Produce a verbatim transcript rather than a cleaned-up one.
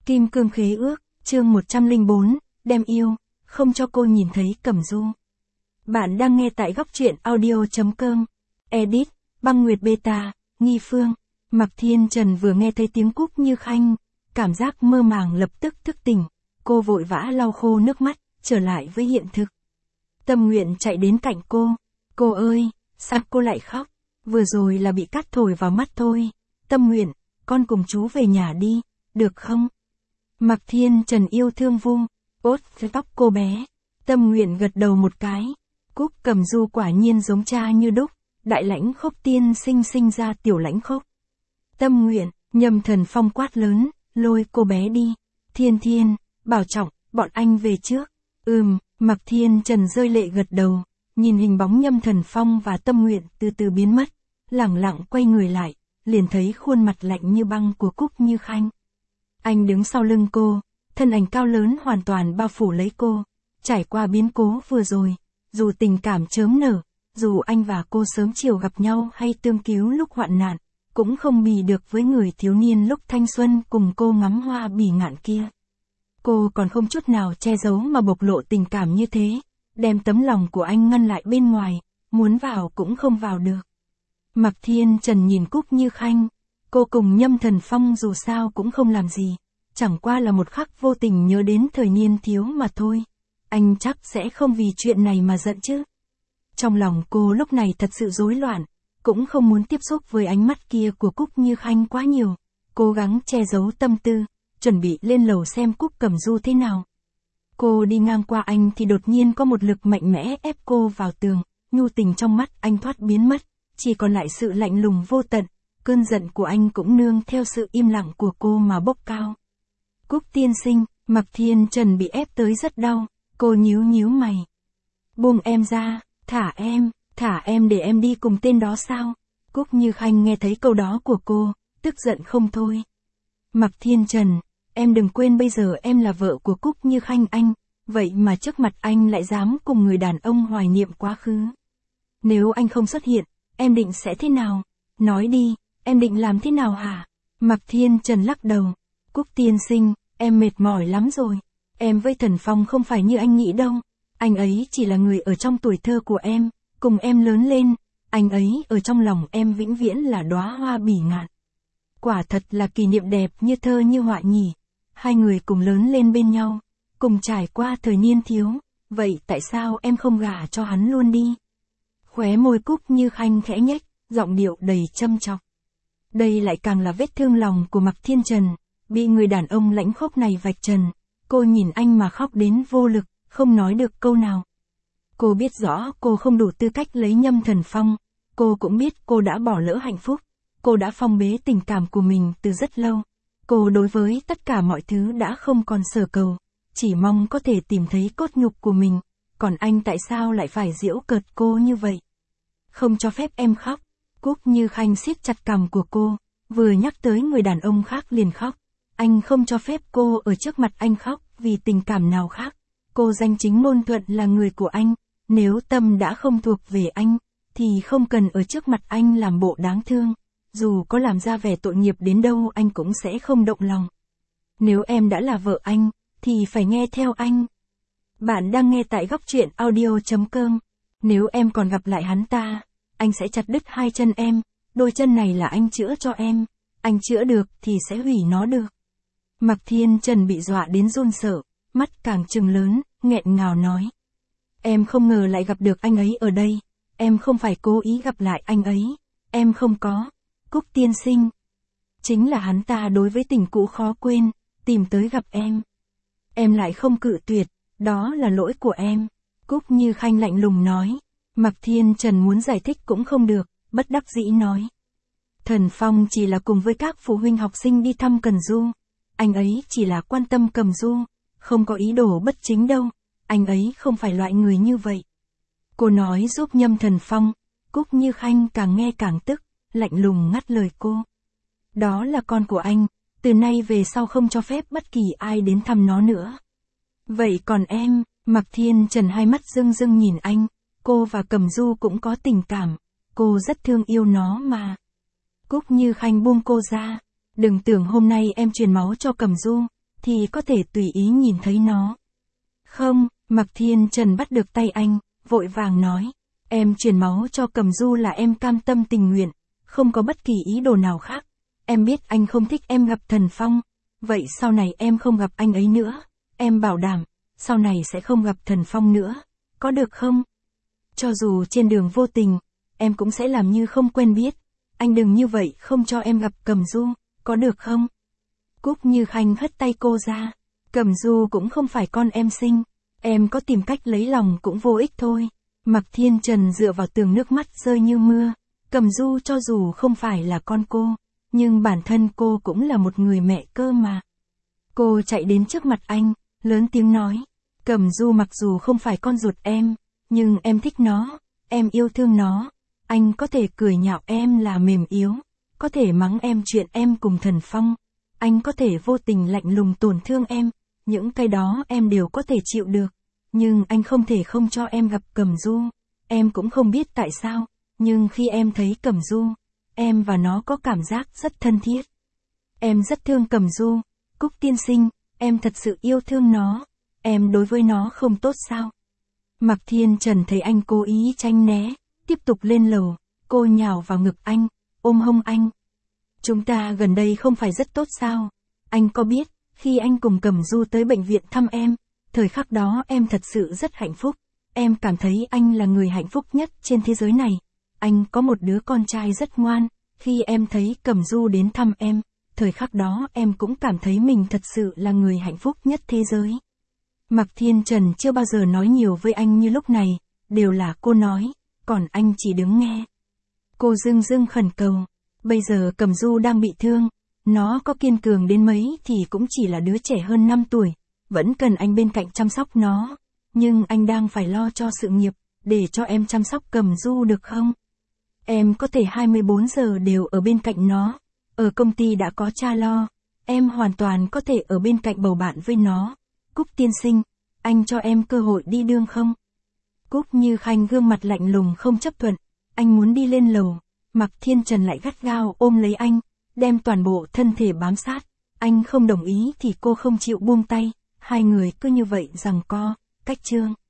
Kim cương khế ước, chương một trăm lẻ bốn, đem yêu, không cho cô nhìn thấy Cẩm Du. Bạn đang nghe tại góc truyện audio chấm com. Edit, Băng Nguyệt Beta, Nghi Phương. Mạc Thiên Trần vừa nghe thấy tiếng Cúc Như Khanh, cảm giác mơ màng lập tức thức tỉnh, cô vội vã lau khô nước mắt, trở lại với hiện thực. Tâm Nguyện chạy đến cạnh cô. Cô ơi, sao cô lại khóc? Vừa rồi là bị cát thổi vào mắt thôi. Tâm Nguyện, con cùng chú về nhà đi, được không? Mạc Thiên Trần yêu thương vung, ốt tóc cô bé. Tâm Nguyện gật đầu một cái. Cúc Cẩm Du quả nhiên giống cha như đúc, đại lãnh khốc tiên sinh sinh ra tiểu lãnh khốc. Tâm Nguyện, Nhâm Thần Phong quát lớn, lôi cô bé đi. Thiên Thiên, Bảo Trọng, bọn anh về trước. Ừm, Mạc Thiên Trần rơi lệ gật đầu, nhìn hình bóng Nhâm Thần Phong và Tâm Nguyện từ từ biến mất, lẳng lặng quay người lại, liền thấy khuôn mặt lạnh như băng của Cúc Như Khanh. Anh đứng sau lưng cô, thân ảnh cao lớn hoàn toàn bao phủ lấy cô, trải qua biến cố vừa rồi, dù tình cảm chớm nở, dù anh và cô sớm chiều gặp nhau hay tương cứu lúc hoạn nạn, cũng không bì được với người thiếu niên lúc thanh xuân cùng cô ngắm hoa bỉ ngạn kia. Cô còn không chút nào che giấu mà bộc lộ tình cảm như thế, đem tấm lòng của anh ngăn lại bên ngoài, muốn vào cũng không vào được. Mạc Thiên Trần nhìn Cúc Như Khanh, cô cùng Nhâm Thần Phong dù sao cũng không làm gì, chẳng qua là một khắc vô tình nhớ đến thời niên thiếu mà thôi. Anh chắc sẽ không vì chuyện này mà giận chứ. Trong lòng cô lúc này thật sự rối loạn, cũng không muốn tiếp xúc với ánh mắt kia của Cúc Như Khanh quá nhiều, cố gắng che giấu tâm tư, chuẩn bị lên lầu xem Cúc Cẩm Du thế nào. Cô đi ngang qua anh thì đột nhiên có một lực mạnh mẽ ép cô vào tường, nhu tình trong mắt anh thoát biến mất, chỉ còn lại sự lạnh lùng vô tận, cơn giận của anh cũng nương theo sự im lặng của cô mà bốc cao. Cúc tiên sinh, Mạc Thiên Trần bị ép tới rất đau, cô nhíu nhíu mày. Buông em ra, thả em, thả em để em đi cùng tên đó sao? Cúc Như Khanh nghe thấy câu đó của cô, tức giận không thôi. Mạc Thiên Trần, em đừng quên bây giờ em là vợ của Cúc Như Khanh anh, vậy mà trước mặt anh lại dám cùng người đàn ông hoài niệm quá khứ. Nếu anh không xuất hiện, em định sẽ thế nào? Nói đi, em định làm thế nào hả? Mạc Thiên Trần lắc đầu. Cúc tiên sinh, em mệt mỏi lắm rồi. Em với Thần Phong không phải như anh nghĩ đâu. Anh ấy chỉ là người ở trong tuổi thơ của em, cùng em lớn lên. Anh ấy ở trong lòng em vĩnh viễn là đóa hoa bỉ ngạn. Quả thật là kỷ niệm đẹp như thơ như họa nhỉ. Hai người cùng lớn lên bên nhau, cùng trải qua thời niên thiếu. Vậy tại sao em không gả cho hắn luôn đi? Khóe môi Cúc Như Khanh khẽ nhếch, giọng điệu đầy châm chọc. Đây lại càng là vết thương lòng của Mạc Thiên Trần, bị người đàn ông lãnh khốc này vạch trần. Cô nhìn anh mà khóc đến vô lực, không nói được câu nào. Cô biết rõ cô không đủ tư cách lấy Nhâm Thần Phong, cô cũng biết cô đã bỏ lỡ hạnh phúc, cô đã phong bế tình cảm của mình từ rất lâu. Cô đối với tất cả mọi thứ đã không còn sở cầu, chỉ mong có thể tìm thấy cốt nhục của mình, còn anh tại sao lại phải giễu cợt cô như vậy? Không cho phép em khóc. Cúc Như Khanh siết chặt cằm của cô, vừa nhắc tới người đàn ông khác liền khóc. Anh không cho phép cô ở trước mặt anh khóc vì tình cảm nào khác. Cô danh chính ngôn thuận là người của anh, nếu tâm đã không thuộc về anh, thì không cần ở trước mặt anh làm bộ đáng thương. Dù có làm ra vẻ tội nghiệp đến đâu anh cũng sẽ không động lòng. Nếu em đã là vợ anh, thì phải nghe theo anh. Bạn đang nghe tại góc truyện audio chấm com. Nếu em còn gặp lại hắn ta, anh sẽ chặt đứt hai chân em, đôi chân này là anh chữa cho em, anh chữa được thì sẽ hủy nó được. Mạc Thiên Trần bị dọa đến run sợ, mắt càng trừng lớn, nghẹn ngào nói. Em không ngờ lại gặp được anh ấy ở đây, em không phải cố ý gặp lại anh ấy, em không có. Cúc tiên sinh, chính là hắn ta đối với tình cũ khó quên, tìm tới gặp em. Em lại không cự tuyệt, đó là lỗi của em. Cúc Như Khanh lạnh lùng nói. Mạc Thiên Trần muốn giải thích cũng không được, bất đắc dĩ nói. Thần Phong chỉ là cùng với các phụ huynh học sinh đi thăm Cẩm Du. Anh ấy chỉ là quan tâm Cẩm Du, không có ý đồ bất chính đâu, anh ấy không phải loại người như vậy. Cô nói giúp Nhâm Thần Phong, Cúc Như Khanh càng nghe càng tức, lạnh lùng ngắt lời cô. Đó là con của anh, từ nay về sau không cho phép bất kỳ ai đến thăm nó nữa. Vậy còn em? Mạc Thiên Trần hai mắt rưng rưng nhìn anh. Cô và Cẩm Du cũng có tình cảm, cô rất thương yêu nó mà. Cúc Như Khanh buông cô ra. Đừng tưởng hôm nay em truyền máu cho Cẩm Du, thì có thể tùy ý nhìn thấy nó. Không, Mạc Thiên Trần bắt được tay anh, vội vàng nói. Em truyền máu cho Cẩm Du là em cam tâm tình nguyện, không có bất kỳ ý đồ nào khác. Em biết anh không thích em gặp Thần Phong, vậy sau này em không gặp anh ấy nữa. Em bảo đảm, sau này sẽ không gặp Thần Phong nữa, có được không? Cho dù trên đường vô tình, em cũng sẽ làm như không quen biết. Anh đừng như vậy không cho em gặp Cẩm Du, có được không? Cúc Như Khanh hất tay cô ra. Cẩm Du cũng không phải con em sinh, em có tìm cách lấy lòng cũng vô ích thôi. Mạc Thiên Trần dựa vào tường, nước mắt rơi như mưa. Cẩm Du cho dù không phải là con cô, nhưng bản thân cô cũng là một người mẹ cơ mà. Cô chạy đến trước mặt anh, lớn tiếng nói. Cẩm Du mặc dù không phải con ruột em, nhưng em thích nó, em yêu thương nó. Anh có thể cười nhạo em là mềm yếu, có thể mắng em chuyện em cùng Thần Phong. Anh có thể vô tình lạnh lùng tổn thương em, những cái đó em đều có thể chịu được. Nhưng anh không thể không cho em gặp Cẩm Du. Em cũng không biết tại sao, nhưng khi em thấy Cẩm Du, em và nó có cảm giác rất thân thiết. Em rất thương Cẩm Du, Cúc tiên sinh, em thật sự yêu thương nó. Em đối với nó không tốt sao? Mạc Thiên Trần thấy anh cố ý tránh né, tiếp tục lên lầu, cô nhào vào ngực anh, ôm hông anh. Chúng ta gần đây không phải rất tốt sao? Anh có biết, khi anh cùng Cẩm Du tới bệnh viện thăm em, thời khắc đó em thật sự rất hạnh phúc. Em cảm thấy anh là người hạnh phúc nhất trên thế giới này. Anh có một đứa con trai rất ngoan. Khi em thấy Cẩm Du đến thăm em, thời khắc đó em cũng cảm thấy mình thật sự là người hạnh phúc nhất thế giới. Mạc Thiên Trần chưa bao giờ nói nhiều với anh như lúc này, đều là cô nói, còn anh chỉ đứng nghe. Cô dưng dưng khẩn cầu, bây giờ Cẩm Du đang bị thương, nó có kiên cường đến mấy thì cũng chỉ là đứa trẻ hơn năm tuổi, vẫn cần anh bên cạnh chăm sóc nó, nhưng anh đang phải lo cho sự nghiệp, để cho em chăm sóc Cẩm Du được không? Em có thể hai mươi bốn giờ đều ở bên cạnh nó, ở công ty đã có cha lo, em hoàn toàn có thể ở bên cạnh bầu bạn với nó. Cúc tiên sinh, anh cho em cơ hội đi đương không? Cúc Như Khanh gương mặt lạnh lùng không chấp thuận, anh muốn đi lên lầu, Mạc Thiên Trần lại gắt gao ôm lấy anh, đem toàn bộ thân thể bám sát, anh không đồng ý thì cô không chịu buông tay, hai người cứ như vậy giằng co, cách chương.